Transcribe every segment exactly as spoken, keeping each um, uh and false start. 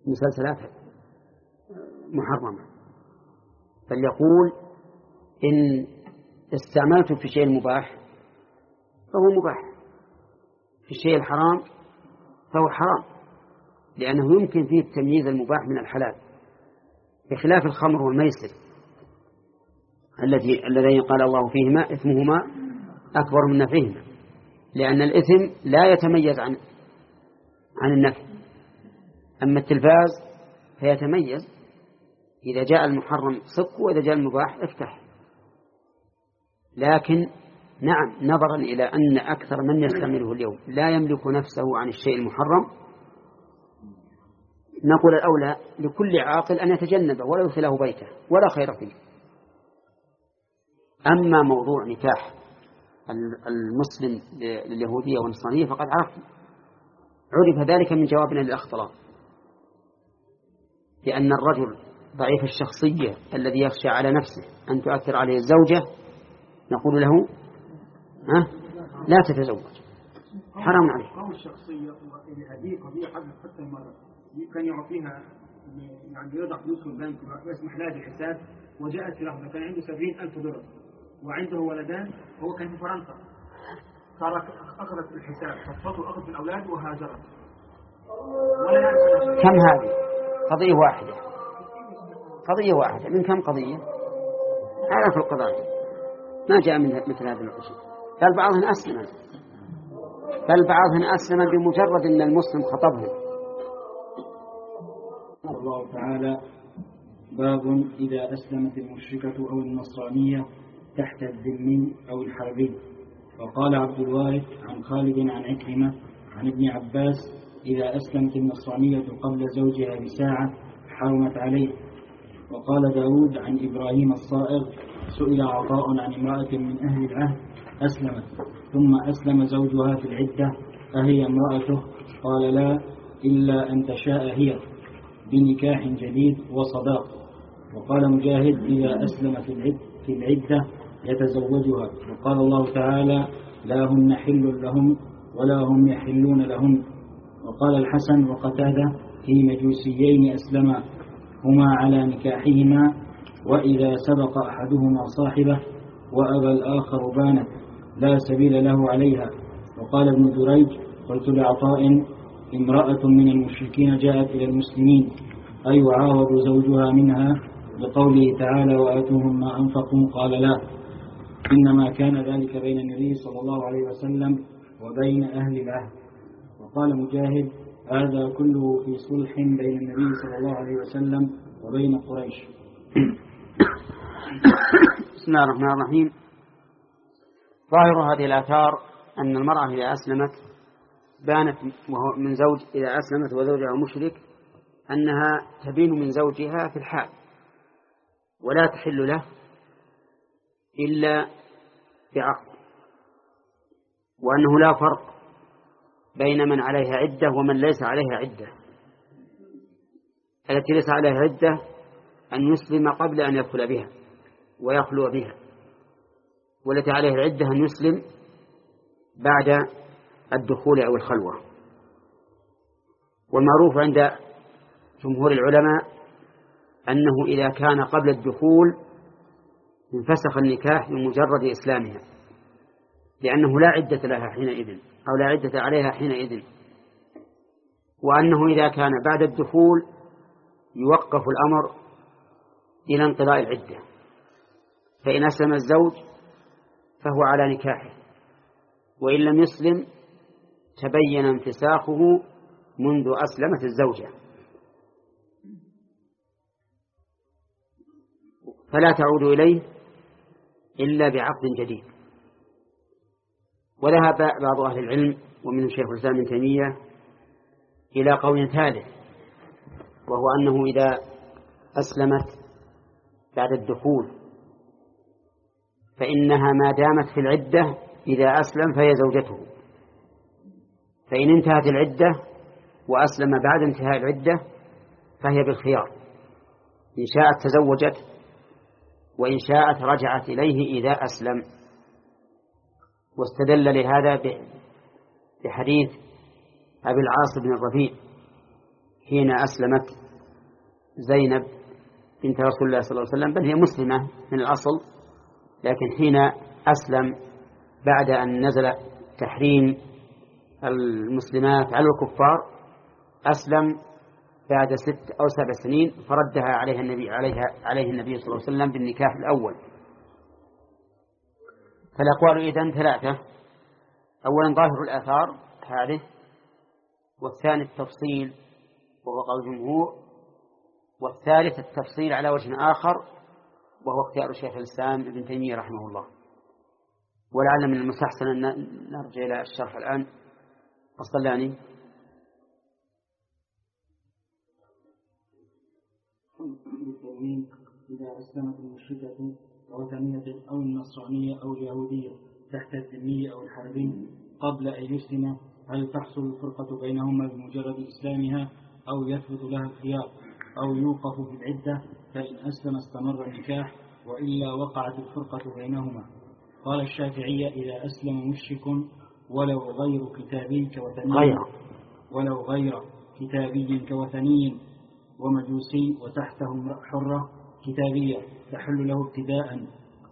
مسلسلات محرمة، بل يقول إن استعملت في شيء مباح فهو مباح، في الشيء الحرام فهو حرام، لأنه يمكن فيه تمييز المباح من الحلال، بخلاف الخمر والميسر التي الذين قال الله فيهما إثمهما أكبر من نفعهما، لأن الإثم لا يتميز عن عن النفع. أما التلفاز فيتميز، إذا جاء المحرم صك وإذا جاء المباح افتح. لكن نعم، نظرا إلى أن أكثر من يستعمله اليوم لا يملك نفسه عن الشيء المحرم، نقول الأولى لكل عاقل أن يتجنبه ولا يدخله بيته ولا خير فيه. أما موضوع نكاح المسلم لليهودية والنصرانية فقد عرف عرف ذلك من جوابنا للأخ طلال، لأن الرجل ضعيف الشخصية الذي يخشى على نفسه أن تؤثر عليه الزوجة نقول له ها لا تتزوج، حرام عليه. قوم الشخصية هذه قضية حدثت حتى مرة كان يعطيها يعني يضع فلوس في البنك ويسمح لها بالحساب، وجاءت في لحظة كان عنده سبعين ألف دولار وعنده ولدان، هو كان في فرنسا، صارت أخذت الحساب فصفته أخذت الأولاد وهاجرت ولا يعرف. كم هذه؟ قضية واحدة، قضية واحدة من كم قضية؟ عرف القضايا ما جاء من مثل هذا الشيء. بل بعضهم أسلم بل بعضهم أسلم بمجرد أن المسلم خطبهم. الله تعالى: باب إذا أسلمت المشركة أو النصرانية تحت الذم أو الحربي. وقال عبد الوارث عن خالد عن عكرمة عن ابن عباس: إذا أسلمت النصرانية قبل زوجها بساعة حرمت عليه. وقال داود عن إبراهيم الصائغ: سئل عطاء عن امرأة من أهل العهد أسلمت ثم أسلم زوجها في العدة أهي امرأته؟ قال: لا، إلا أن تشاء هي بنكاح جديد وصداق. وقال مجاهد: إذا أسلم في العدة يتزوجها. وقال الله تعالى: لا هن حل لهم ولا هم يحلون لهم. وقال الحسن وقتادة: في مجوسيين أسلما هما على نكاحهما، وإذا سبق أحدهما صاحبه وأبى الآخر بانت لا سبيل له عليها. وقال ابن دريج: قلت لعطاء: امرأة من المشركين جاءت إلى المسلمين أيعاوض زوجها منها بقوله تعالى: وآتوهم ما أنفقوا؟ قال: لا، إنما كان ذلك بين النبي صلى الله عليه وسلم وبين أهل العهد. وقال مجاهد: هذا كله في صلح بين النبي صلى الله عليه وسلم وبين قريش. بسم الله الرحمن الرحيم. ظاهر هذه الآثار أن المرأة إذا أسلمت بانت من زوج إذا أسلمت وزوجها مشرك أنها تبين من زوجها في الحال ولا تحل له إلا بعقد، وأنه لا فرق بين من عليها عدة ومن ليس عليها عدة. التي ليس عليها عدة أن يسلم قبل أن يدخل بها ويخلو بها، والتي عليها العدة أن يسلم بعد الدخول أو الخلوة. والمعروف عند جمهور العلماء أنه إذا كان قبل الدخول انفسخ النكاح بمجرد إسلامها، لأنه لا عدة لها حينئذ أو لا عدة عليها حينئذ. وأنه إذا كان بعد الدخول يوقف الأمر إلى انقضاء العدة، فإن أسلم الزوج فهو على نكاحه، وإن لم يسلم تبين انفساخه منذ أسلمت الزوجة، فلا تعود إليه إلا بعقد جديد. وذهب بعض أهل العلم ومن الشيخ الإسلام ابن تيمية إلى قول ثالث، وهو أنه إذا أسلمت بعد الدخول فإنها ما دامت في العدة إذا أسلم فهي زوجته، فإن انتهت العدة وأسلم بعد انتهاء العدة فهي بالخيار، إن شاءت تزوجت وإن شاءت رجعت إليه إذا أسلم. واستدل لهذا بحديث أبي العاص بن الربيع حين أسلمت زينب بنت رسول الله صلى الله عليه وسلم، بل هي مسلمة من الأصل، لكن حين أسلم بعد أن نزل تحريم المسلمات على الكفار أسلم بعد ست أو سبع سنين، فردها عليها النبي عليها عليه النبي صلى الله عليه وسلم بالنكاح الأول. فالأقوال إذن ثلاثة: أولا ظاهر الآثار هذه، والثاني التفصيل وهو قول الجمهور، والثالث التفصيل على وجه آخر وهو اختيار شيخ الإسلام ابن تيمية رحمه الله. ولعل من المستحسن أن نرجع إلى الشرح الآن. الصلاني إذا أسلمت المشركة الوثنية أو النصرانية أو اليهودية تحت الذمي أو الحربي قبل أن يسلم، هل تحصل الفرقة بينهما بمجرد إسلامها أو يثبت لها الخيار أو يوقف في العدة؟ فإن أسلم استمر النكاح، وإلا وقعت الفرقة بينهما. قال الشافعية: إذا أسلم مشرك ولو غير كتابي كوثني غير ولو غير كتابي كوثني ومجوسي وتحته حرة كتابية تحل له ابتداء،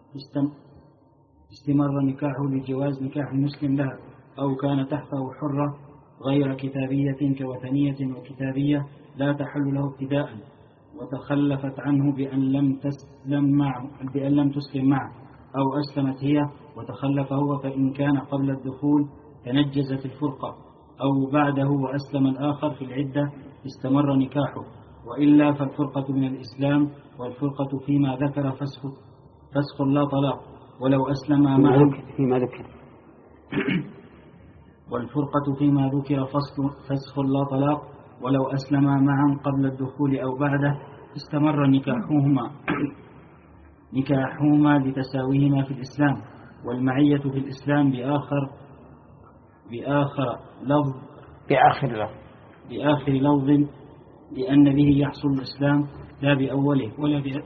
استمر نكاحه لجواز نكاح المسلم لها، أو كان تحته حرة غير كتابية كوثنية وكتابية لا تحل له ابتداء، وتخلفت عنه بأن لم تسلم معه بأن لم تسلم معه، أو أسلمت هي وتخلف هو، فإن كان قبل الدخول تنجزت الفرقة، أو بعده وأسلم الآخر في العدة استمر نكاحه، وإلا فالفرقة من الإسلام، والفرقة فيما ذكر فسخ فسخ لا طلاق ولو أسلم معه فيما ذكر والفرقة فيما ذكر فسخ لا طلاق ولو أسلم معا قبل الدخول أو بعده استمر نكاحهما نكاحهما لتساويهما في الإسلام، والمعية في الإسلام بآخر بآخر لفظ بآخر لفظ بآخر لفظ لأن به يحصل الإسلام لا بأوله ولا بأ...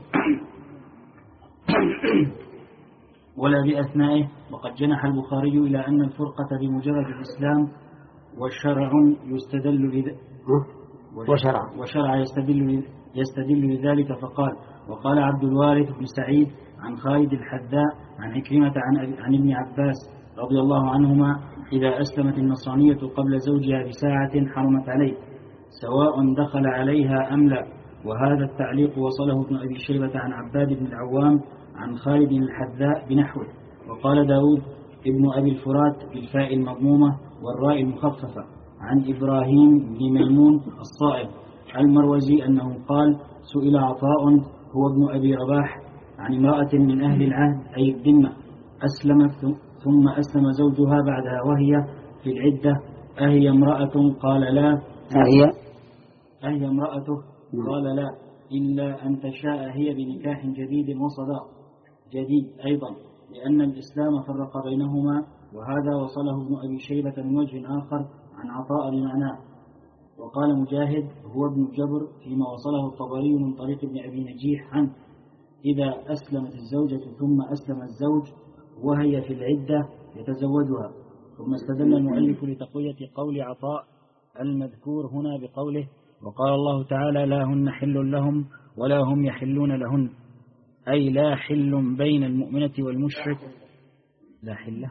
ولا بأثنائه. وقد جنح البخاري إلى أن الفرقة بمجرد الإسلام والشرع يستدل بذ... وشرع وشرع يستدل يستدل لذلك، فقال: وقال عبد الوارث بن سعيد عن خالد الحذاء عن عكرمة عن, عن ابن عباس رضي الله عنهما: إذا أسلمت النصرانية قبل زوجها بساعة حرمت عليه سواء دخل عليها أم لا. وهذا التعليق وصله ابن أبي شيبة عن عباد بن العوام عن خالد الحذاء بنحوه. وقال داود ابن أبي الفرات بالفاء المضمومة والراء المخففة عن إبراهيم بن ميمون الصائب المروزي أنه قال: سئل عطاء هو ابن أبي رباح عن امرأة من أهل العهد أي الذمة أسلمت ثم أسلم زوجها بعدها وهي في العدة أهي امرأة؟ قال: لا. أهي أهي امرأته؟ قال: لا، إلا أن تشاء هي بنكاح جديد وصداق جديد أيضا، لأن الإسلام فرق بينهما. وهذا وصله ابن أبي شيبة من وجه آخر عن عطاء بمعناه. وقال مجاهد هو ابن جبر فيما وصله الطبري من طريق ابن أبي نجيح عنه: إذا أسلمت الزوجة ثم أسلم الزوج وهي في العدة يتزوجها. ثم استدل المؤلف لتقوية قول عطاء المذكور هنا بقوله: وقال الله تعالى: لا هن حل لهم ولا هم يحلون لهن، أي لا حل بين المؤمنة والمشرك لا حل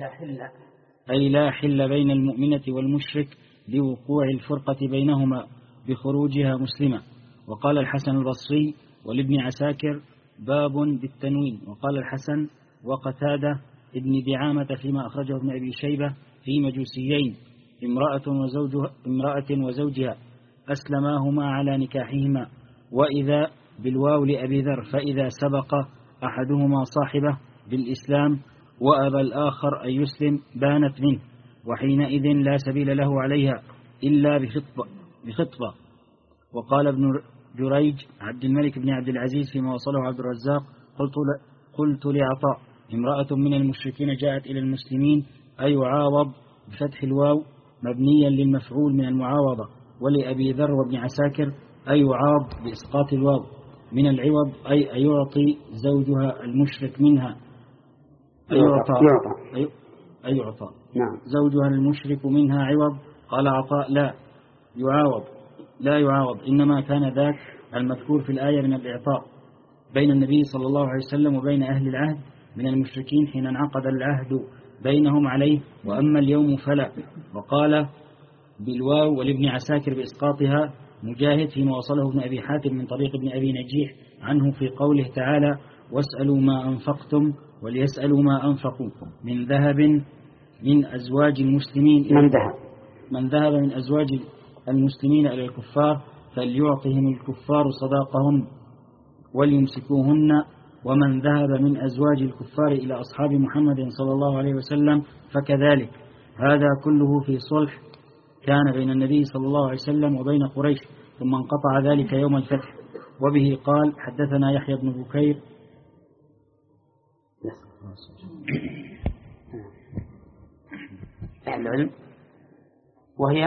أي لا حل بين المؤمنة والمشرك لوقوع الفرقة بينهما بخروجها مسلمة. وقال الحسن البصري ولابن عساكر باب بالتنوين. وقال الحسن وقتادة ابن دعامة فيما أخرجه ابن أبي شيبة في مجوسيين: امرأة وزوجها, امرأة وزوجها أسلماهما على نكاحهما. وإذا بالواو لأبي ذر، فإذا سبق أحدهما صاحبه بالإسلام وأبى الآخر أن يسلم بانت منه، وحينئذ لا سبيل له عليها إلا بخطبة, بخطبة. وقال ابن جريج عبد الملك بن عبد العزيز فيما وصله عبد الرزاق: قلت, قلت لعطاء: امرأة من المشركين جاءت إلى المسلمين أي يعاوض بفتح الواو مبنيا للمفعول من المعاوضة. ولأبي ذر وابن عساكر أي يعاض بإسقاط الواو من العوض أي أيعطي زوجها المشرك منها أيعطى أي أيعطى نعم زوجها المشرك منها عوض. قال عطاء: لا، يعاوض لا يعاوض، إنما كان ذاك المذكور في الآية من الإعطاء بين النبي صلى الله عليه وسلم وبين أهل العهد من المشركين حين انعقد العهد بينهم عليه، وأما اليوم فلا. وقال بالواو ولابن عساكر بإسقاطها مجاهد فيما وصله ابن أبي حاتم من طريق ابن أبي نجيح عنه في قوله تعالى واسألوا ما أنفقتم وليسألوا ما أنفقوا من ذهب من أزواج المسلمين من ذهب من ذهب من أزواج المسلمين إلى الكفار فليعطهم الكفار صداقهم وليمسكوهن، ومن ذهب من أزواج الكفار إلى أصحاب محمد صلى الله عليه وسلم فكذلك. هذا كله في صلح كان بين النبي صلى الله عليه وسلم وبين قريش، ثم انقطع ذلك يوم الفتح. وبه قال حدثنا يحيى بن بكير العلم، وهي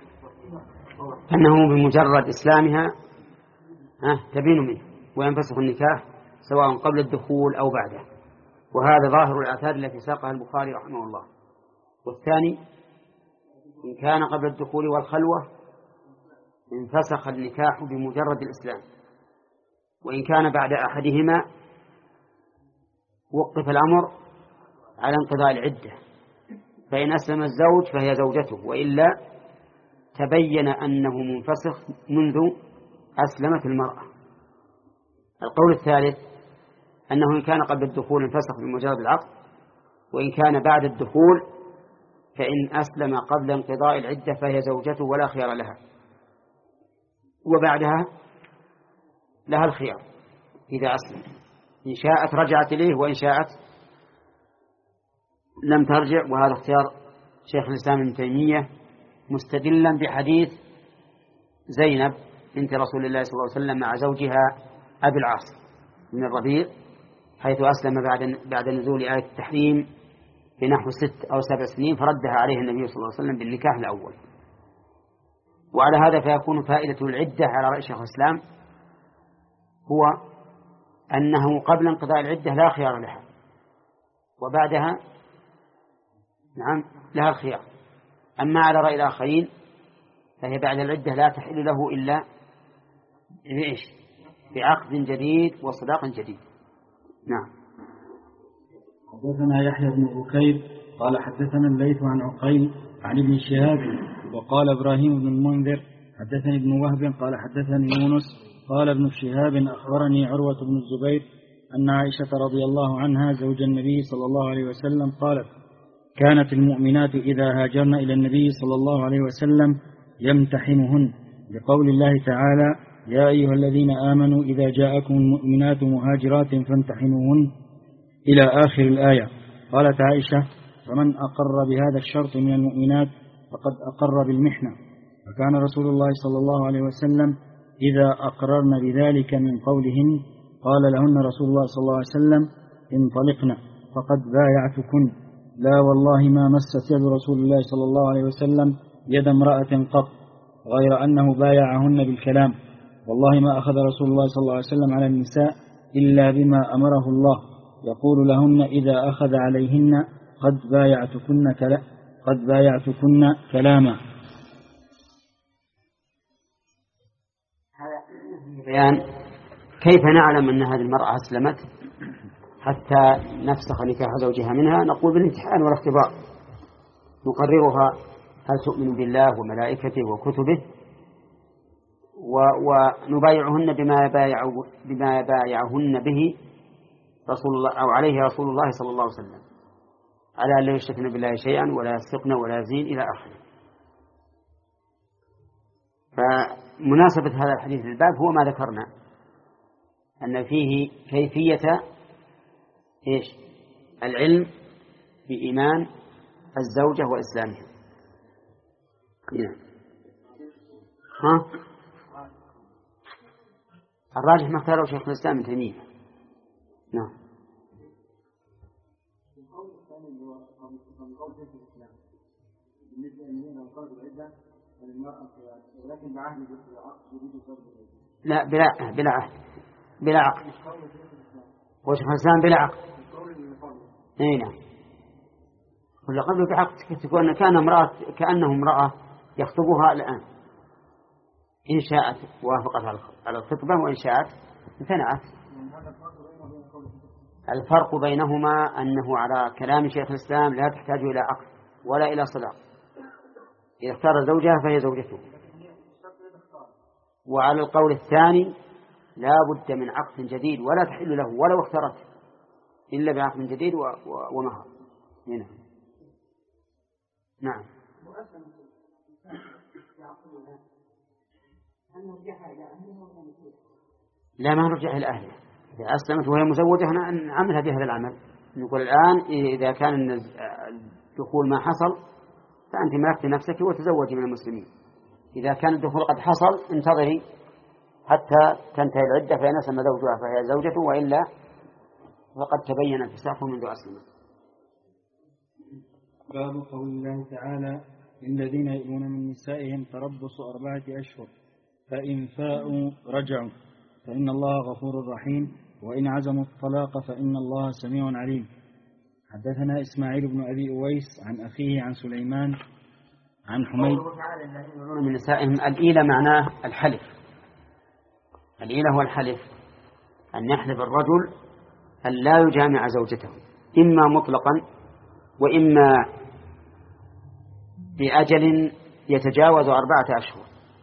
أنه بمجرد إسلامها تبين منه وينفسخ النكاح سواء قبل الدخول أو بعده، وهذا ظاهر الآثار التي ساقها البخاري رحمه الله. والثاني إن كان قبل الدخول والخلوة انفسخ النكاح بمجرد الإسلام، وإن كان بعد أحدهما وقف الأمر على انقضاء العدة، فإن أسلم الزوج فهي زوجته، وإلا تبين أنه منفسخ منذ أسلمت المرأة. القول الثالث أنه إن كان قبل الدخول انفسخ بمجرد العقد، وإن كان بعد الدخول فإن أسلم قبل انقضاء العدة فهي زوجته ولا خيار لها، وبعدها لها الخيار إذا أسلم، إن شاءت رجعت إليه وإن شاءت لم ترجع. وهذا اختيار شيخ الإسلام ابن تيمية مستدلا بحديث زينب بنت رسول الله صلى الله عليه وسلم مع زوجها أبي العاص من الربيع، حيث أسلم بعد بعد نزول آية التحريم بنحو ست أو سبع سنين، فردها عليه النبي صلى الله عليه وسلم بالنكاح الأول. وعلى هذا فيكون فائدة العدة على رأي شيخ الإسلام هو أنه قبل انقضاء العدة لا خيار لها، وبعدها نعم لها الخيار. أما على رأي الآخرين فهي بعد العدة لا تحل له إلا بإيش؟ بعقد جديد وصداق جديد. نعم. حدثنا يحيى بن بكير قال حدثنا الليث عن عقيل عن ابن شهاب وقال إبراهيم بن المنذر حدثني ابن وهب قال حدثني يونس قال ابن شهاب أخبرني عروة بن الزبير أن عائشة رضي الله عنها زوج النبي صلى الله عليه وسلم قالت كانت المؤمنات إذا هاجرن إلى النبي صلى الله عليه وسلم يمتحنهن، لقول الله تعالى يا أيها الذين آمنوا إذا جاءكم المؤمنات مهاجرات فامتحنوهن إلى آخر الآية. قالت عائشة فمن أقر بهذا الشرط من المؤمنات فقد أقر بالمحنة. فكان رسول الله صلى الله عليه وسلم إذا أقررن بذلك من قولهن قال لهن رسول الله صلى الله عليه وسلم انطلقن فقد بايعتكن، لا والله ما مست يد رسول الله صلى الله عليه وسلم يد امرأة قط غير أنه بايعهن بالكلام، والله ما أخذ رسول الله صلى الله عليه وسلم على النساء إلا بما أمره الله، يقول لهن إذا أخذ عليهن قد بايعتكن كلا قد بايعتكن كلاما. هذا بيان كيف نعلم أن هذه المرأة أسلمت حتى نفسخ نكاح زوجها منها. نقول بالامتحان والاختبار، نقررها هل تؤمن بالله وملائكته وكتبه، ونبايعهن بما يبايع بما يبايعهن به رسول الله أو عليه رسول الله صلى الله عليه وسلم، على أن لا يشركن بالله شيئا ولا يسرقن ولا يزين إلى آخره. فمناسبة هذا الحديث للباب هو ما ذكرنا أن فيه كيفية إيش؟ العلم بإيمان الزوجة وإسلامها. ها؟ الراجح ما اختاره شيخ الإسلام ابن تيمية. نعم. لا بلا بلا عقد بلا عقد وشيخ الإسلام بلا عقد. اي نعم. ولا قبل بعقد تكون كان امرأة كأنه امرأة يخطبها الآن إن شاءت وافقت على الخطبة وإن شاءت امتنعت. الفرق بينهما أنه على كلام شيخ الإسلام لا تحتاج إلى عقد ولا إلى صداق، إذا اختار زوجها فهي زوجته. وعلى القول الثاني لا بد من عقد جديد ولا تحل له ولو اختارت إلا بعقد جديد ومهر. هنا نعم. لا، ما نرجع إلى أهله. إذا أسلمت وهي مزوجة نعملها بهذا العمل. نقول الآن إذا كان الدخول ما حصل فأنت ملكت نفسك وتزوجي من المسلمين. إذا كان الدخول قد حصل انتظري حتى تنتهي العدة فإن أسلم زوجها فهي زوجته، وإلا فقد تبين انفساخه منذ أسلمت. باب قول الله تعالى: للذين يؤمنون من نسائهم تربص أربعة أشهر فإن فاءوا رجعوا فإن الله غفور رحيم وإن عزموا الطلاق فإن الله سميع عليم. حدثنا إسماعيل بن أبي أويس عن أخيه عن سليمان عن حميد. قوله تعالى الذين يؤمنون من نسائهم، الإيلة معناه الحلف. الإيلة هو الحلف، أن يحلف الرجل أن لا يجامع زوجته إما مطلقا وإما بأجل يتجاوز أربعة أشهر.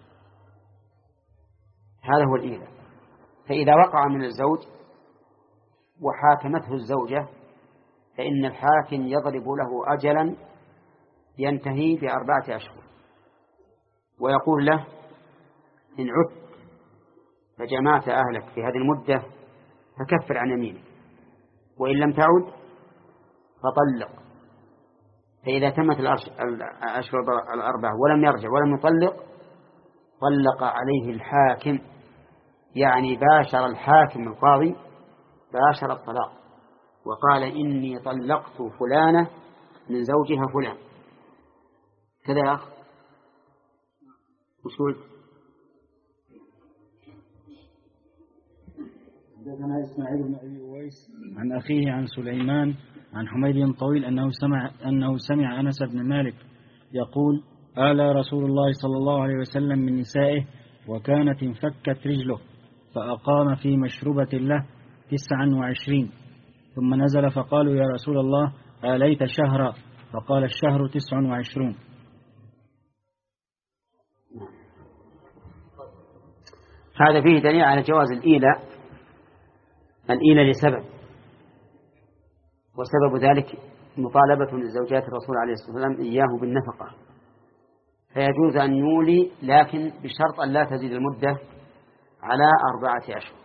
هذا هو الإيلة. فإذا وقع من الزوج وحاكمته الزوجة فإن الحاكم يضرب له أجلا ينتهي بأربعة أشهر ويقول له: إن عدت فجمعت أهلك في هذه المدة فكفر عن يمينك، وإن لم تعد فطلق. فإذا تمت الأشهر الأربعة ولم يرجع ولم يطلق طلق عليه الحاكم، يعني باشر الحاكم القاضي باشر الطلاق وقال: إني طلقت فلانة من زوجها فلان. كذا يا أخ وشول. حدثنا إسماعيل بن أبي أويس عن أخيه عن سليمان عن حميد طويل أنه سمع أنه سمع أنس بن مالك يقول: آلى رسول الله صلى الله عليه وسلم من نسائه وكانت انفكت رجله فأقام في مشروبة له تسعا وعشرين، ثم نزل فقالوا: يا رسول الله آليت شهرا؟ فقال: الشهر تسع وعشرون. هذا فيه دليل على جواز الإيلة. الإيلة لسبب، وسبب ذلك مطالبة لزوجات الرسول عليه الصلاة والسلام إياه بالنفقة، فيجوز أن يولي لكن بشرط أن لا تزيد المدة على أربعة أشهر.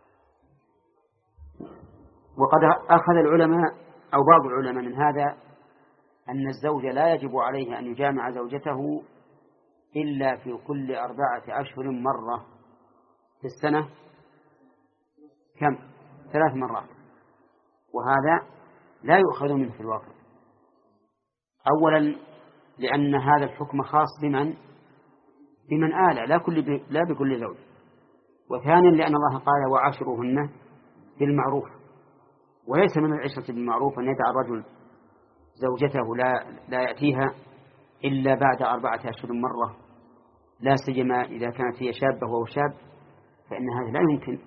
وقد أخذ العلماء أو بعض العلماء من هذا أن الزوج لا يجب عليه أن يجامع زوجته إلا في كل أربعة أشهر مرة في السنة. كم؟ ثلاث مرات. وهذا لا يؤخذ منه في الواقع. أولا لأن هذا الحكم خاص بمن بمن آلة، لا كل لا بكل زوج. وثانيا لأن الله قال: وعاشروهن بالمعروف، وليس من العشرة بالمعروف أن يدع الرجل زوجته لا لا يأتيها إلا بعد أربعة أشهر مرة، لا سيما إذا كانت هي شابة وهو شاب، فإن هذا لا يمكن.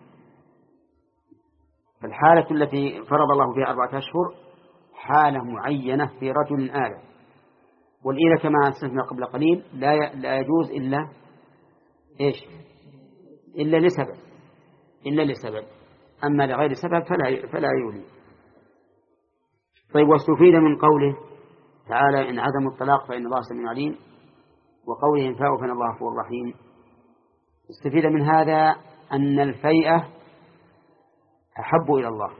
فالحالة التي فرض الله فيها أربعة أشهر حالة معينة في رجل آلة. والإيلة كما أسلفنا قبل قليل لا لا يجوز إلا إيش؟ إلا لسبب إلا لسبب أما لغير سبب فلا فلا يولي. طيب، واستفيد من قوله تعالى: إن عدموا الطلاق فإن الله سميع عليم، وقوله: إن فاءوا فإن الله غفور رحيم. استفيد من هذا أن الفيئة أحب إلى الله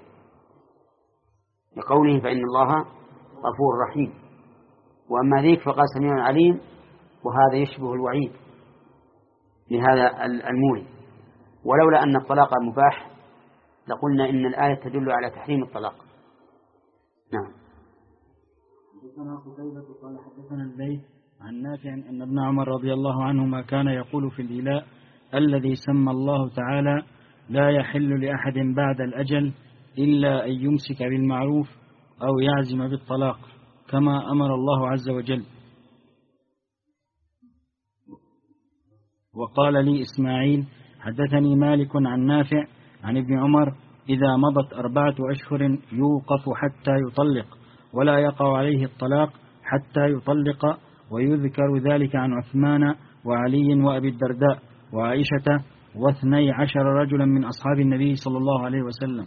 لقوله: فإن الله غفور رحيم. وأما ذيك فقال سميع عليم، وهذا يشبه الوعيد لهذا المولي. ولولا أن الطلاق مباح لقلنا إن الآية تدل على تحريم الطلاق. نعم. حدثنا قتيبة قال حدثنا الليث عن نافع أن ابن عمر رضي الله عنهما كان يقول في الإيلاء: الذي سمى الله تعالى لا يحل لأحد بعد الأجل إلا أن يمسك بالمعروف أو يعزم بالطلاق كما أمر الله عز وجل. وقال لي إسماعيل حدثني مالك عن نافع عن ابن عمر إذا مضت أربعة أشهر يوقف حتى يطلق ولا يقع عليه الطلاق حتى يطلق، ويذكر ذلك عن عثمان وعلي وأبي الدرداء وعائشة واثني عشر رجلا من أصحاب النبي صلى الله عليه وسلم.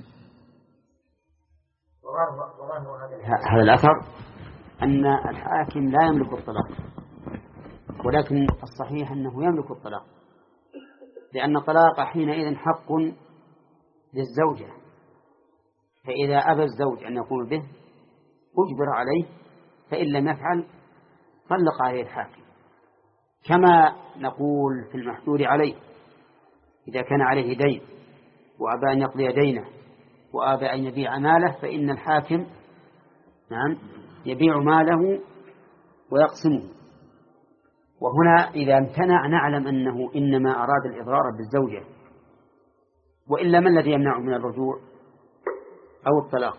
هذا الأثر أن الحاكم لا يملك الطلاق، ولكن الصحيح أنه يملك الطلاق، لأن الطلاق حينئذ حق للزوجة، فإذا أبى الزوج أن يقوم به أجبر عليه، فإن لم يفعل طلق عليه الحاكم. كما نقول في المحجور عليه إذا كان عليه دين وأبى أن يقضي دينه وأبى أن يبيع ماله، فإن الحاكم نعم يبيع ماله ويقسمه. وهنا إذا امتنع نعلم أنه إنما أراد الإضرار بالزوجة، وإلا ما الذي يمنعه من الرجوع أو الطلاق؟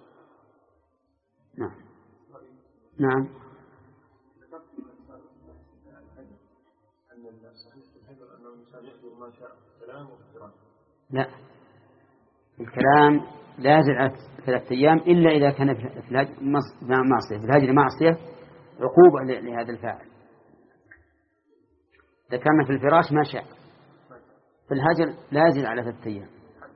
نعم نعم لا، الكلام لازم على ثلاثة أيام إلا إذا كان في معصية، في الهجر معصية عقوبة لهذا الفاعل. إذا كان في الفراش ما شاء، في الهجر لازم على ثلاثة أيام.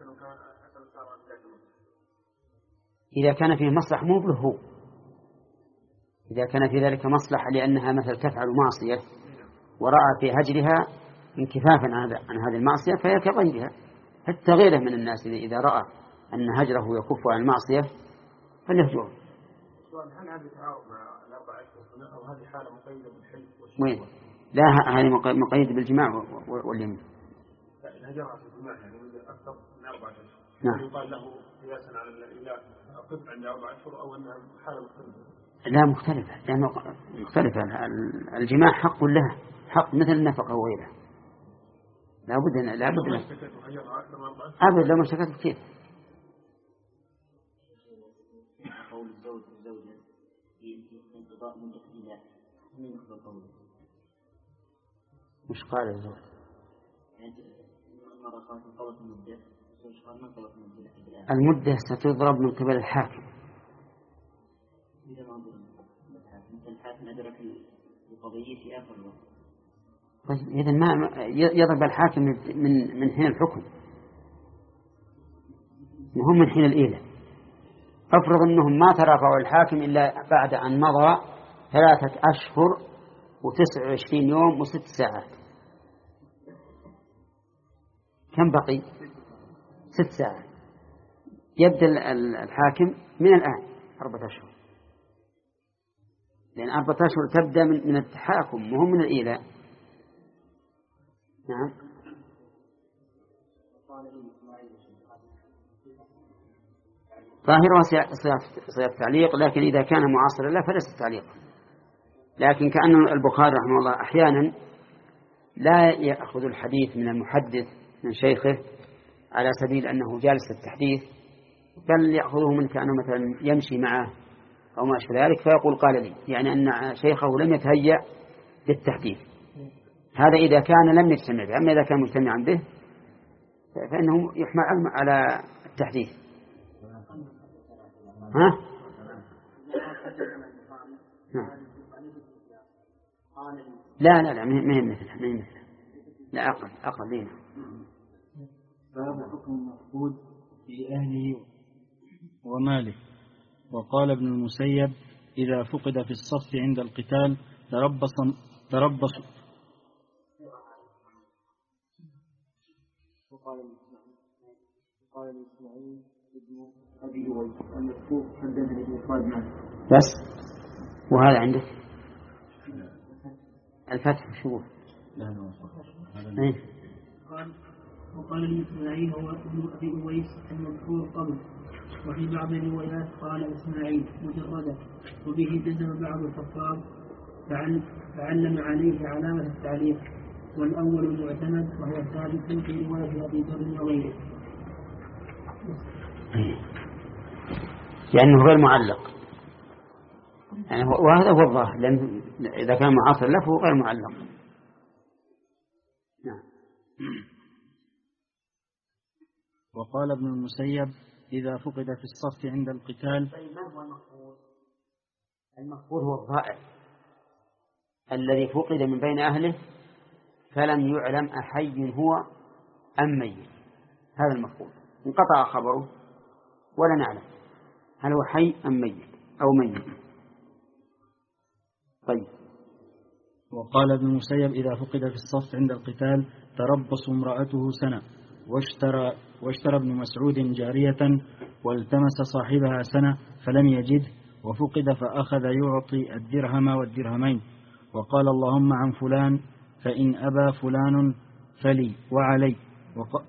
إذا كان فيه مصلحة مو به هو، إذا كان في ذلك مصلحة لأنها مثل تفعل معصية ورأى في هجرها انكفافا عن هذه المعصية فهي كغيرها. حتى غيره من الناس إذا رأى أن هجره يكف عن المعصية فليهجره. هل هذا تعارض مع الأربع أشهر أو هذه حالة مقيدة بالحلم؟ وين؟ لا، هذه مقيدة بالجماع واليمين. لا، الهجرة في الجماع يعني أكثر من أربعة أشهر. نعم. يقال له قياسا على الإله أقف عند أربع أشهر أو أنها حالة مختلفة؟ لا مختلفة، لأنه مختلفة. الجماع حق لها، حق مثل النفقة وغيرها. لا بد لا بد أبدا لو ما اشتكت كيف. قول الزوج والزوجة في انقضاء مدة الإله من يقبل قوله. مش قال الزوج؟ يعني مرة قالت انقضت المدة، الزوج قال ما انقضت المدة. المدة ستضرب من قبل الحاكم. إذا ما ضرب الحاكم، مثل الحاكم أدرك القضية في آخر الوقت. طيب إذا ما يضرب الحاكم من من حين الحكم، وهم من حين الإيلة. أفرض أنهم ما ترافعوا الحاكم إلا بعد أن مضى ثلاثة أشهر وتسع وعشرين يوم وست ساعات. كم بقي؟ ست ساعات. يبدأ الحاكم من الآن أربعة أشهر، لأن أربعة أشهر تبدأ من من التحاكم وهم من الإيلاء. نعم. ظاهرها صيغة تعليق، لكن إذا كان معاصرا لا فليس تعليق. لكن كأن البخاري رحمه الله أحيانا لا يأخذ الحديث من المحدث من شيخه على سبيل أنه جالس التحديث، بل يأخذه من كأنه مثلا يمشي معه أو ما أشبه ذلك، فيقول قال لي، يعني أن شيخه لم يتهيأ للتحديث. هذا إذا كان لم يجتمع به. أما إذا كان مجتمعا به فإنه يحمل على التحديث. ها؟ لا لا لا ما هي مثلها، ما هي مثلها. لا أقل أقل لينا. باب حكم المفقود في أهله وماله. وقال ابن المسيب إذا فقد في الصف عند القتال تربص تربص وقال الإسماعيل ابن أبي أويس المذكور حدثني بإفراد ماله. بس وهذا عندك الفتح شوف. قال وقال الإسماعيل هو ابن أبي أويس المذكور قبل، وفي بعض الروايات قال إسماعيل مجردا، وبه جزم بعض الحفاظ فعلم عليه علامة التعليق، والأول معتمد وهو ثابت في رواية أبي ذر وغيره، لأنه غير معلق. يعني وهذا هو الظاهر، لأن إذا كان معاصر له فهو غير معلق. نعم. وقال ابن المسيب إذا فقد في الصف عند القتال. طيب من هو المفقود؟ المفقود هو الضائع الذي فقد من بين أهله فلم يعلم أحي هو أم ميت، هذا المفقود انقطع خبره ولا نعلم هل هو حي أم ميت أو ميت. طيب. وقال ابن المسيب إذا فقد في الصف عند القتال تربص امرأته سنة، واشترى, واشترى ابن مسعود جارية والتمس صاحبها سنة فلم يجد وفقد فأخذ يعطي الدرهم والدرهمين وقال اللهم عن فلان فإن أبى فلان فلي وعلي. وق...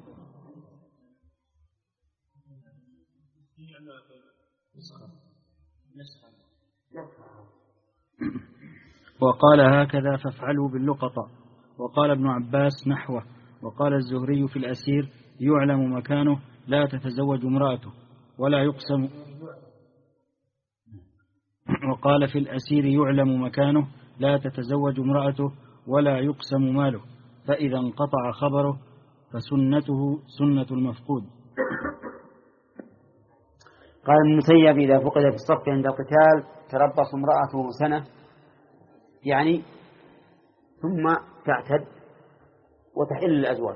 وقال هكذا فافعلوا باللقطة. وقال ابن عباس نحوه. وقال الزهري في الأسير يعلم مكانه لا تتزوج امرأته ولا يقسم. وقال في الأسير يعلم مكانه لا تتزوج امرأته ولا يقسم ماله، فإذا انقطع خبره فسنته سنة المفقود. قال ابن المسيب إذا فقد في الصف عند القتال تربص امرأته سنة، يعني ثم تعتد وتحل الأزواج،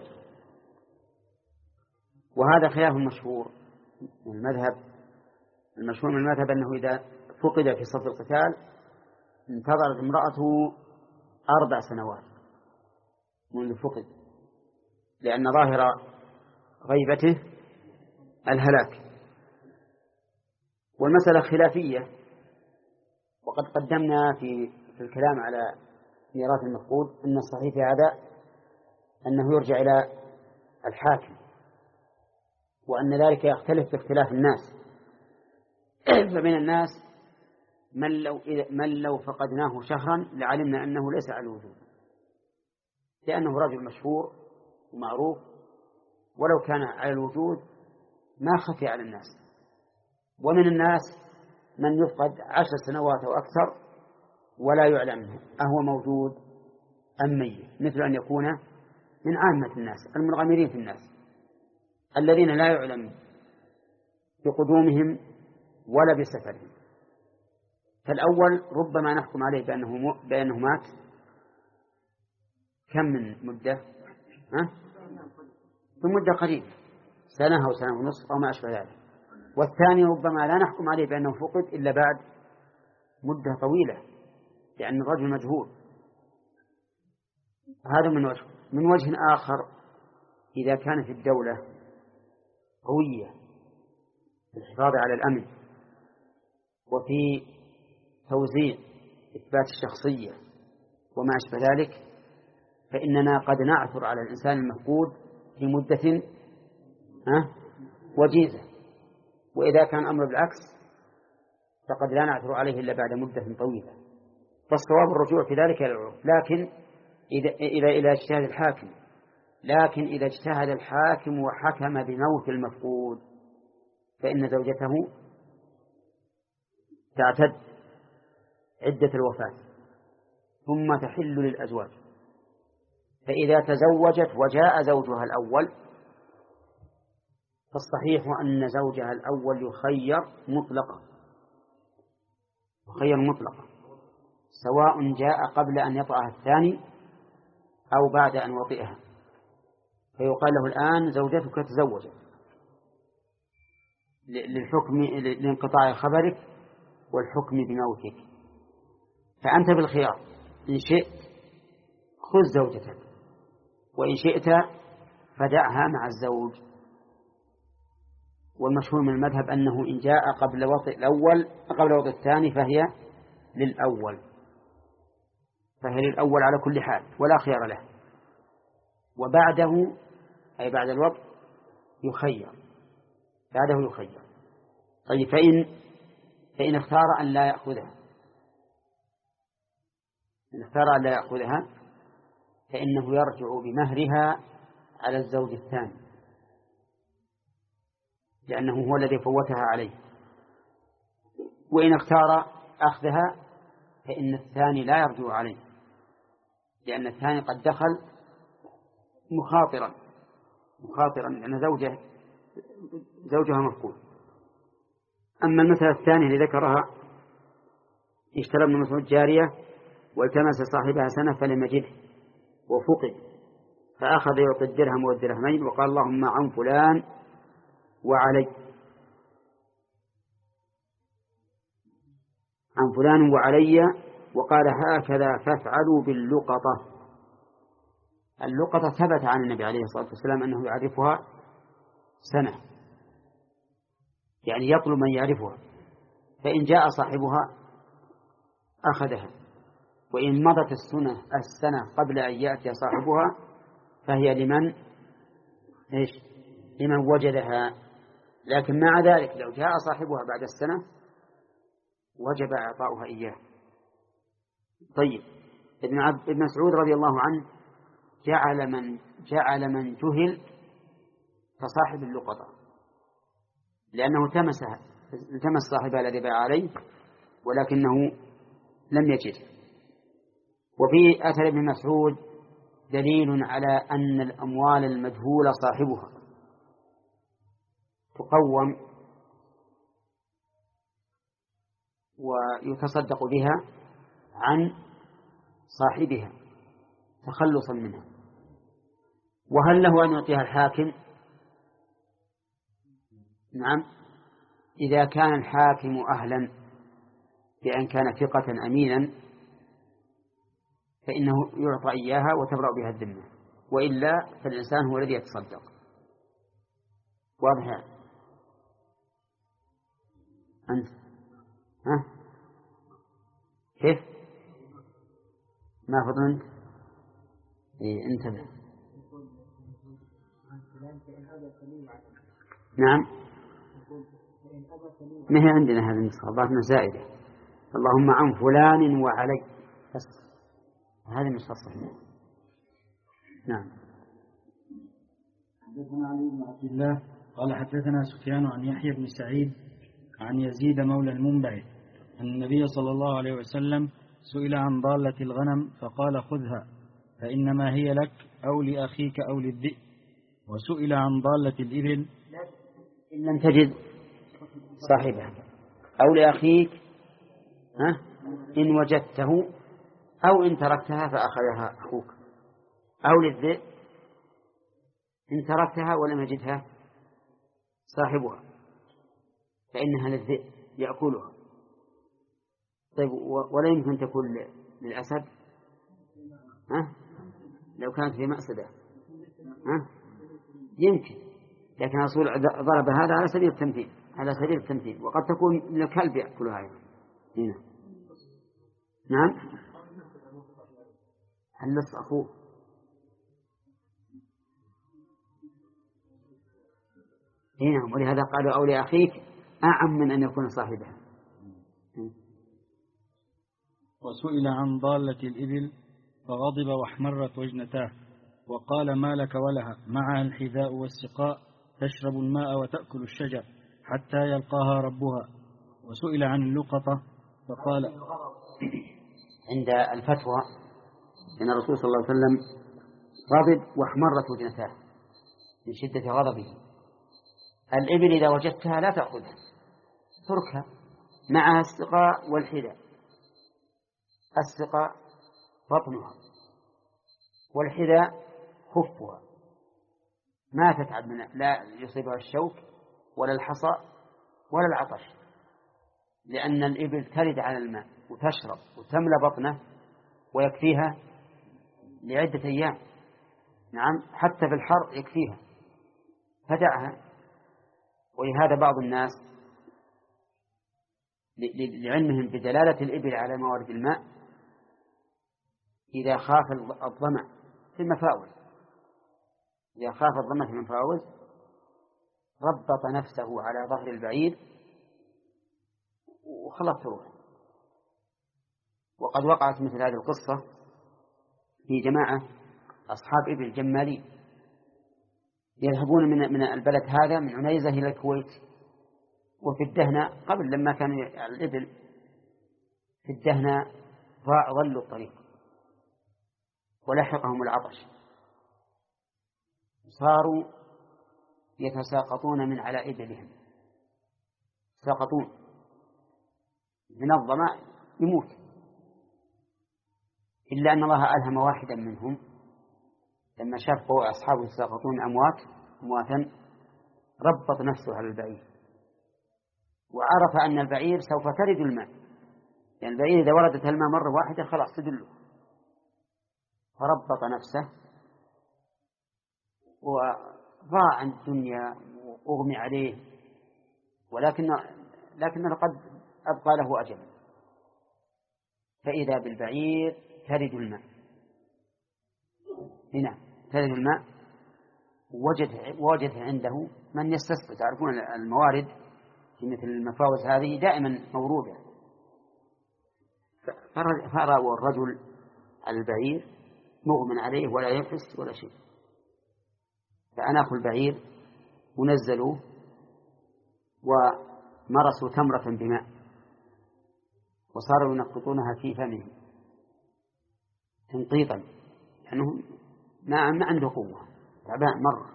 وهذا خلاف المشهور من المذهب. المشهور من المذهب أنه إذا فقد في صف القتال انتظرت امرأته أربع سنوات منذ فقد، لأن ظاهر غيبته الهلاك. والمسألة خلافية، وقد قدمنا في في الكلام على ميراث المفقود أن الصحيح في هذا أنه يرجع إلى الحاكم، وأن ذلك يختلف باختلاف الناس. فمن الناس من لو, من لو فقدناه شهرا لعلمنا أنه ليس على الوجود، لأنه رجل مشهور ومعروف، ولو كان على الوجود ما خفي على الناس. ومن الناس من يفقد عشر سنوات أو أكثر ولا يعلم أهو موجود أم ميت، مثل أن يكون من عامة الناس المنغمرين في الناس الذين لا يعلم بقدومهم ولا بسفرهم. فالأول ربما نحكم عليه بأنه, بأنه مات كم من مدة، ها؟ في مدة قريبة، سنة أو سنة ونصف أو ما أشبه ذلك. والثاني ربما لا نحكم عليه بأنه فقد إلا بعد مدة طويلة، لأن الرجل مجهول. هذا من وجه. من وجه آخر، إذا كانت الدولة قوية في الحفاظ على الأمن وفي توزيع إثبات الشخصية وما أشبه ذلك، فإننا قد نعثر على الإنسان المفقود في مدة وجيزة. وإذا كان الأمر بالعكس فقد لا نعثر عليه إلا بعد مدة طويلة. فالصواب الرجوع في ذلك إلى العرف، لكن إذا إلى إلى اجتهاد الحاكم. لكن إذا اجتهد الحاكم وحكم بموت المفقود فإن زوجته تعتد عدة الوفاة ثم تحل للأزواج. فإذا تزوجت وجاء زوجها الأول فالصحيح أن زوجها الأول يخير مطلقا، يخير مطلقا، سواء جاء قبل أن يطأها الثاني أو بعد أن وطئها. فيقال له الآن زوجتك تزوجت للحكم لانقطاع خبرك والحكم بموتك، فأنت بالخيار، إن شئت خذ زوجتك، وإن شئت فدعها مع الزوج. والمشهور من المذهب أنه إن جاء قبل وطئ الأول قبل وطئ الثاني فهي للأول، فهي للأول على كل حال ولا خيار له. وبعده أي بعد الوطئ يخير، بعده يخير. طيب فإن فإن اختار أن لا يأخذها، إن اختار أن لا يأخذها فإنه يرجع بمهرها على الزوج الثاني، لأنه هو الذي فوتها عليه. وإن اختار أخذها فإن الثاني لا يرجع عليه، لأن الثاني قد دخل مخاطرا مخاطرا لأن زوجه زوجها مفقود. أما المسألة الثانية اللي ذكرها اشترى ابن مسعود جارية والتمس صاحبها سنة فلم يجده وفقد، فأخذ يعطي الدرهم والدرهمين وقال اللهم عن فلان وعلي عن فلان وعلي، وقال هكذا فافعلوا باللقطة. اللقطة ثبت عن النبي عليه الصلاة والسلام أنه يعرفها سنة، يعني يطلب من يعرفها، فإن جاء صاحبها أخذها، وإن مضت السنة السنة قبل أن يأتي صاحبها فهي لمن إيش لمن وجدها. لكن مع ذلك لو جاء صاحبها بعد السنة وجب إعطاؤها إياه. طيب، ابن عبد ابن مسعود رضي الله عنه جعل من جعل من جهل كصاحب اللقطة، لأنه تمس التمس صاحبها الذي باع عليه ولكنه لم يجد. وفي أثر ابن مسعود دليل على أن الأموال المجهول صاحبها تقوم ويتصدق بها عن صاحبها تخلصا منها. وهل له أن يعطيها الحاكم؟ نعم، إذا كان الحاكم أهلا بأن كان ثقة أمينا فإنه يعطى إياها وتبرأ بها الذمة، وإلا فالإنسان هو الذي يتصدق. واضح أنت؟ ها؟ كيف؟ ما فضلت؟ إيه انتبه. نعم، ما هي عندنا هذه النسخة ضعفنا زائدة، اللهم عن فلان وعلي، بس هذه النسخة الصحيحة. نعم. حدثنا علي بن عبد الله قال حدثنا سفيان عن يحيى بن سعيد عن يزيد مولى المنبعث أن النبي صلى الله عليه وسلم سئل عن ضالة الغنم فقال خذها فإنما هي لك أو لأخيك أو للذئب. وسئل عن ضالة الإبل إن لم تجد صاحبها، أو لأخيك ها إن وجدته، أو إن تركتها فأخذها أخوك، أو للذئب إن تركتها ولم يجدها صاحبها فإنها للذئب يأكلها. طيب، ولا يمكن تكون للأسد؟ ها؟ لو كانت في مأسدة ها؟ يمكن، لكن الرسول ضرب هذا على سبيل التمثيل على سبيل التمثيل وقد تكون الكلب يأكلها أيضا. هنا نعم، اللص أخوه. هنا ولهذا قالوا أولي أخيك أعم من أن يكون صاحبها. وسئل عن ضالة الإبل فغضب واحمرت وجنتاه وقال ما لك ولها معها الحذاء والسقاء تشرب الماء وتأكل الشجر حتى يلقاها ربها. وسئل عن اللقطة فقال عند الفتوى إن الرسول صلى الله عليه وسلم غضب واحمرت وجنتاه من شدة غضبه. الإبل إذا وجدتها لا تأخذها، تركها معها السقاء والحذاء. السقاء بطنها والحذاء خفها، ما تتعب من لا يصيبها الشوك ولا الحصى ولا العطش، لأن الإبل ترد على الماء وتشرب وتملى بطنه ويكفيها لعدة أيام. نعم، حتى في الحر يكفيها، فدعها. ولهذا بعض الناس لعلمهم بدلالة الإبل على موارد الماء إذا خاف الظمأ في المفاوز إذا خاف الظمأ في المفاوز ربط نفسه على ظهر البعير وخلاص تروح. وقد وقعت مثل هذه القصة في جماعة أصحاب إبل جمالين يذهبون من من البلد هذا من عنيزة إلى الكويت، وفي الدهنة قبل لما كان الإبل في الدهنة ضلوا الطريق ولحقهم العطش، صاروا يتساقطون من على إبلهم، يتساقطون من الظمأ يموت، إلا أن الله ألهم واحدا منهم لما شاف أصحابه يتساقطون أموات أمواتا ربط نفسه على البعير، وعرف أن البعير سوف ترد الماء، يعني البعير إذا وردت الماء مرة واحدة خلاص تدله، فربط نفسه وضاع عن الدنيا وأغمي عليه، ولكن لكن قد أبقى له أجل، فإذا بالبعير ترد الماء، هنا ترد الماء، وجد وجد عنده من يستسقي. تعرفون الموارد في مثل المفاوز هذه دائما موروده، فرأى الرجل البعير مغمى عليه ولا ينفس ولا شيء، فأناخوا البعير ونزلوه ومرسوا تمرة بماء وصاروا ينقطونها في فمه تنقيطا، لأنه ما ما عنده قوة، تعبان مرة،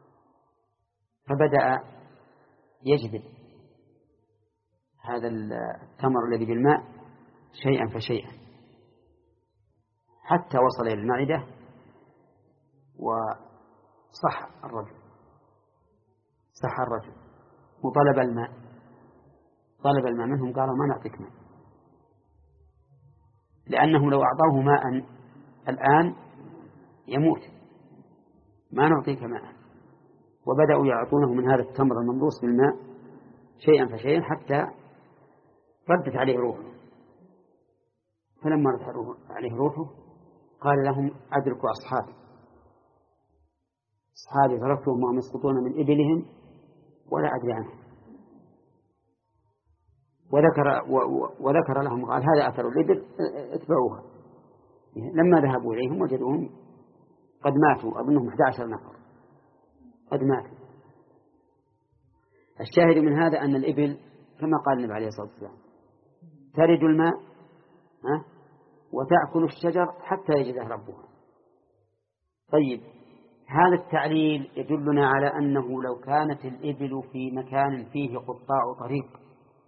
فبدأ يجذب هذا التمر الذي بالماء شيئا فشيئا حتى وصل إلى المعدة وصح الرجل صح الرجل وطلب الماء، طلب الماء منهم، قالوا ما نعطيك ماء، لأنه لو أعطوه ماء الآن يموت، ما نعطيك ماء. وبدأوا يعطونه من هذا التمر المنضوس بالماء شيئا فشيئا حتى ردت عليه روحه، فلما ردت عليه روحه قال لهم أدركوا أصحابي أصحابي تركتهم وهم يسقطون من إبلهم ولا أدري عنهم، وذكر, وذكر لهم قال هذا أثر الإبل اتبعوها. لما ذهبوا إليهم وجدوهم قد ماتوا، أظنهم أحد عشر نفر قد ماتوا. الشاهد من هذا أن الإبل كما قال النبي عليه الصلاة والسلام ترد الماء ها وتأكل الشجر حتى يجده ربها. طيب، هذا التعليل يدلنا على أنه لو كانت الإبل في مكان فيه قطاع طريق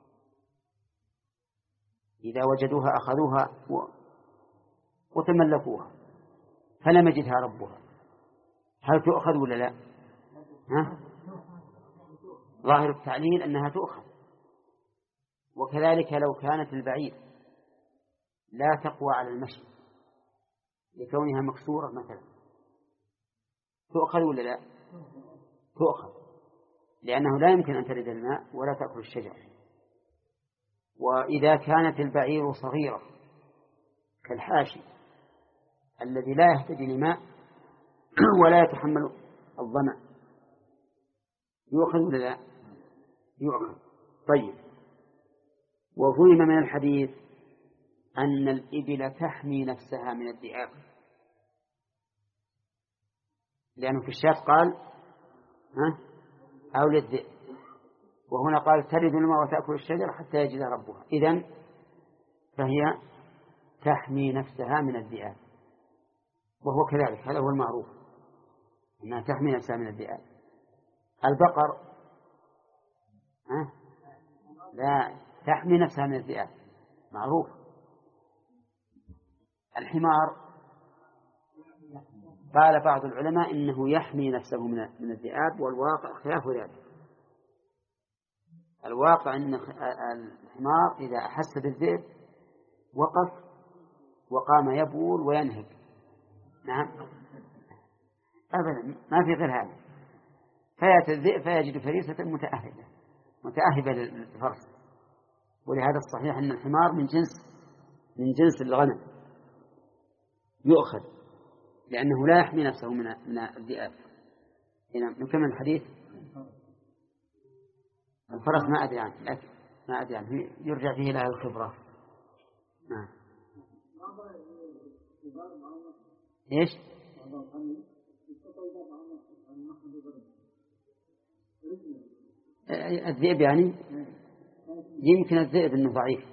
إذا وجدوها أخذوها وتملكوها فلم يجدها ربها، هل تؤخذ ولا لا؟ ها؟ ظاهر التعليل أنها تؤخذ. وكذلك لو كانت البعير لا تقوى على المشي لكونها مكسورة مثلا تؤخذ ولا لا؟ تؤخذ، لأنه لا يمكن أن ترد الماء ولا تأكل الشجر. وإذا كانت البعير صغيرة كالحاشي الذي لا يحتاج لماء ولا يتحمل الظمأ يؤخذ ولا لا؟ يؤخذ. طيب، وفهم من الحديث أن الإبل تحمي نفسها من الذئاب، لأنه في الشاة قال ها أو للذئب، وهنا قال ترد الماء وتأكل الشجر حتى يجد ربها، إذن فهي تحمي نفسها من الذئاب، وهو كذلك، هذا هو المعروف أنها تحمي نفسها من الذئاب. البقر ها لا تحمي نفسها من الذئاب، معروف. الحمار قال بعض العلماء إنه يحمي نفسه من الذئاب، والواقع خلاف ذلك. الواقع أن الحمار إذا أحس بالذئب وقف وقام يبول وينهب. نعم أبدا، ما في غير هذا. فيأتي الذئب فيجد فريسة متأهبة متأهبة للفرس. ولهذا الصحيح أن الحمار من جنس من جنس الغنم يؤخذ، لأنه لا يحمي نفسه من من الذئاب. هنا نكمل الحديث. الفرس ما أدري عنه، لكن ما أدري عنه يرجع فيه إلى الخبرة. نعم. إيش؟ الذئب يعني يمكن الذئب إنه ضعيف.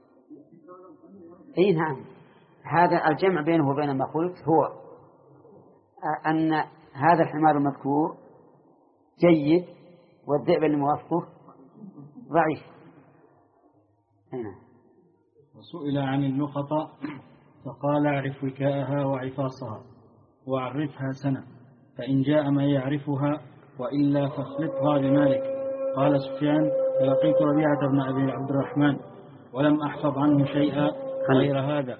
أي نعم، هذا الجمع بينه وبين ما قلت هو أن هذا الحمار المذكور جيد والذئب الموافقه ضعيف. هنا. وسئل عن اللقطة فقال اعرف وكاءها وعفاصها وعرفها سنة، فإن جاء ما يعرفها وإلا فاخلطها بمالك. قال سفيان فلقيت ربيعة بن أبي عبد الرحمن ولم أحفظ عنه شيئا غير هذا.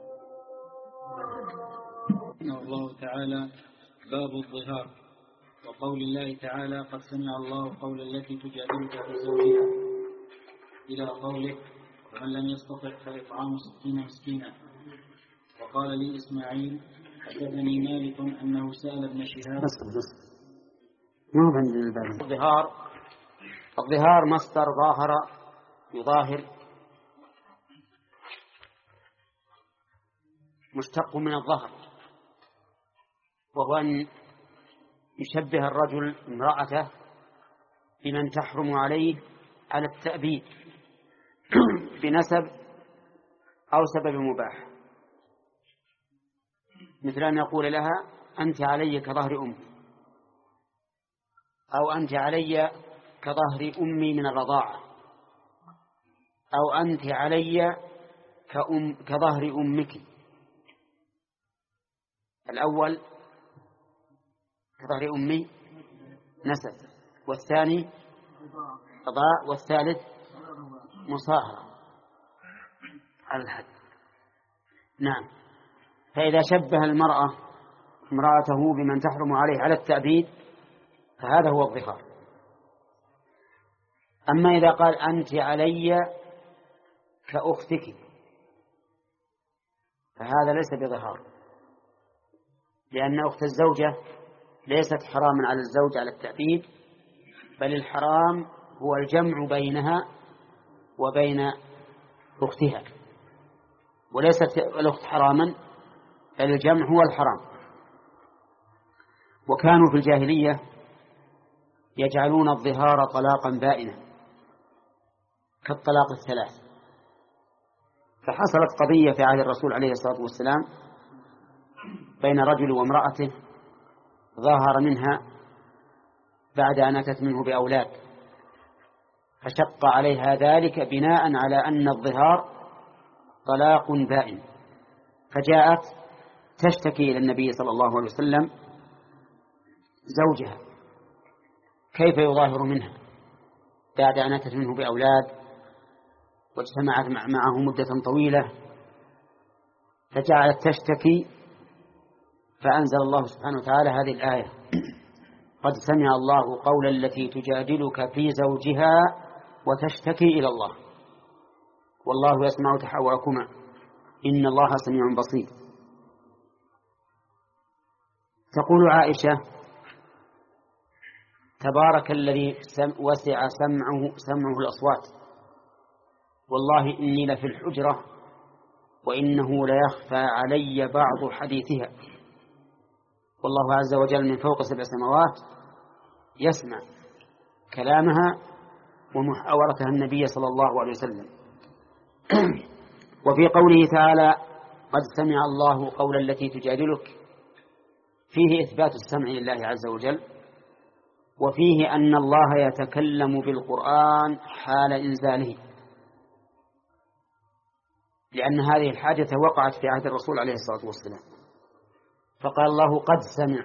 الله تعالى باب الظهار. وقول الله تعالى قد سمع الله قول التي تجادلك في زوجها إلى قوله ومن لم يستطع فإطعام ستين مسكينا. وقال لي إسماعيل حدثني مالك أنه سأل ابن شهاب. الظهار الظهار مصدر ظاهر يظاهر، مشتق من الظهر، وهو أن يشبه الرجل امرأته بمن تحرم عليه على التأبيد بنسب أو سبب مباح، مثل أن يقول لها أنت علي كظهر أمي، أو أنت علي كظهر أمي من الرضاعة، أو أنت علي كأم كظهر أمك. الأول كظهر أمي نسب، والثاني رضاع، والثالث مصاهرة على الحد. نعم. فإذا شبه المرأة امرأته بمن تحرم عليه على التأبيد فهذا هو الظهار. أما إذا قال أنت علي كأختك فهذا ليس بظهار، لأن أخت الزوجة ليست حراما على الزوج على التأبيد، بل الحرام هو الجمع بينها وبين أختها، وليست الأخت حراما بل الجمع هو الحرام. وكانوا في الجاهلية يجعلون الظهار طلاقا بائنا كالطلاق الثلاث. فحصلت قضية في عهد الرسول عليه الصلاة والسلام بين رجل وامرأته ظاهر منها بعد أن أتت منه بأولاد، فشق عليها ذلك بناء على أن الظهار طلاق بائن، فجاءت تشتكي إلى النبي صلى الله عليه وسلم زوجها كيف يظاهر منها بعد أن أتت منه بأولاد واجتمعت معه مدة طويلة، فجعلت تشتكي، فأنزل الله سبحانه وتعالى هذه الآية قد سمع الله قول التي تجادلك في زوجها وتشتكي إلى الله والله يسمع تحاوركما إن الله سميع بصير. تقول عائشة تبارك الذي وسع سمعه, سمعه الأصوات والله إني لفي الحجرة وإنه ليخفى علي بعض حديثها، والله عز وجل من فوق سبع سماوات يسمع كلامها ومحاورتها النبي صلى الله عليه وسلم. وفي قوله تعالى قد سمع الله قول التي تجادلك فيه إثبات السمع لله عز وجل، وفيه أن الله يتكلم بالقرآن حال إنزاله، لأن هذه الحادثة وقعت في عهد الرسول عليه الصلاة والسلام. فقال الله قد سمع،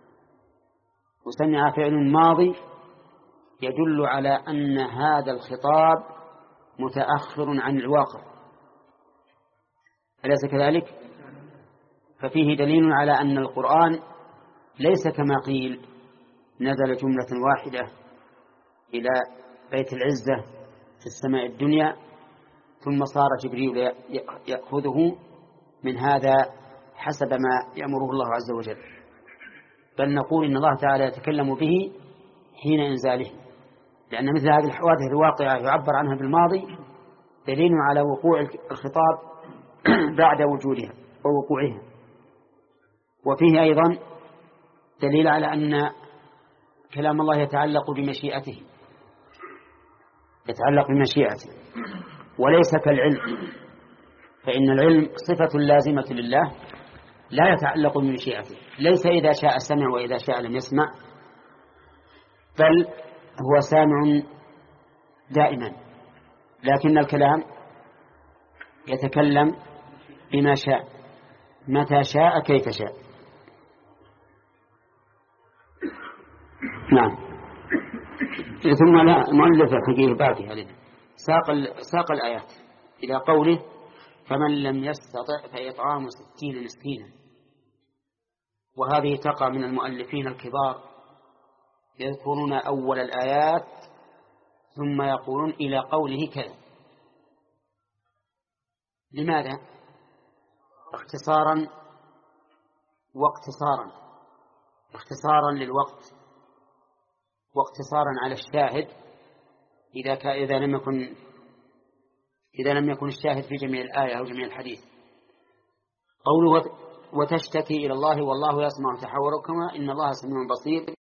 وسمع فعل ماضي يدل على أن هذا الخطاب متأخر عن الواقع، أليس كذلك؟ ففيه دليل على أن القرآن ليس كما قيل نزل جملة واحدة إلى بيت العزة في السماء الدنيا ثم صار جبريل يأخذه من هذا حسب ما يأمره الله عز وجل، بل نقول إن الله تعالى يتكلم به حين إنزاله، لأن مثل هذه الحوادث الواقعة يعبر عنها بالماضي دليل على وقوع الخطاب بعد وجودها ووقوعها. وفيه أيضا دليل على أن كلام الله يتعلق بمشيئته يتعلق بمشيئته وليس كالعلم، فإن العلم صفة لازمة لله لا يتعلق بمشيئته، ليس إذا شاء سمع وإذا شاء لم يسمع، بل هو سامع دائما، لكن الكلام يتكلم بما شاء متى شاء كيف شاء. نعم. ثم لا مؤلف الحقيقة باقي علينا ساق, ساق الآيات إلى قوله فمن لم يستطع فإطعام ستين مسكينا، وهذه تقع من المؤلفين الكبار يذكرون أول الآيات ثم يقولون إلى قوله كذا. لماذا؟ اختصارا واقتصارا، اختصارا للوقت واقتصارا على الشاهد إذا كان إذا لم يكن إذا لم يكن الشاهد في جميع الآية أو جميع الحديث. قوله وتشتكي إلى الله والله يسمع تحاوركما إن الله سميع بصير،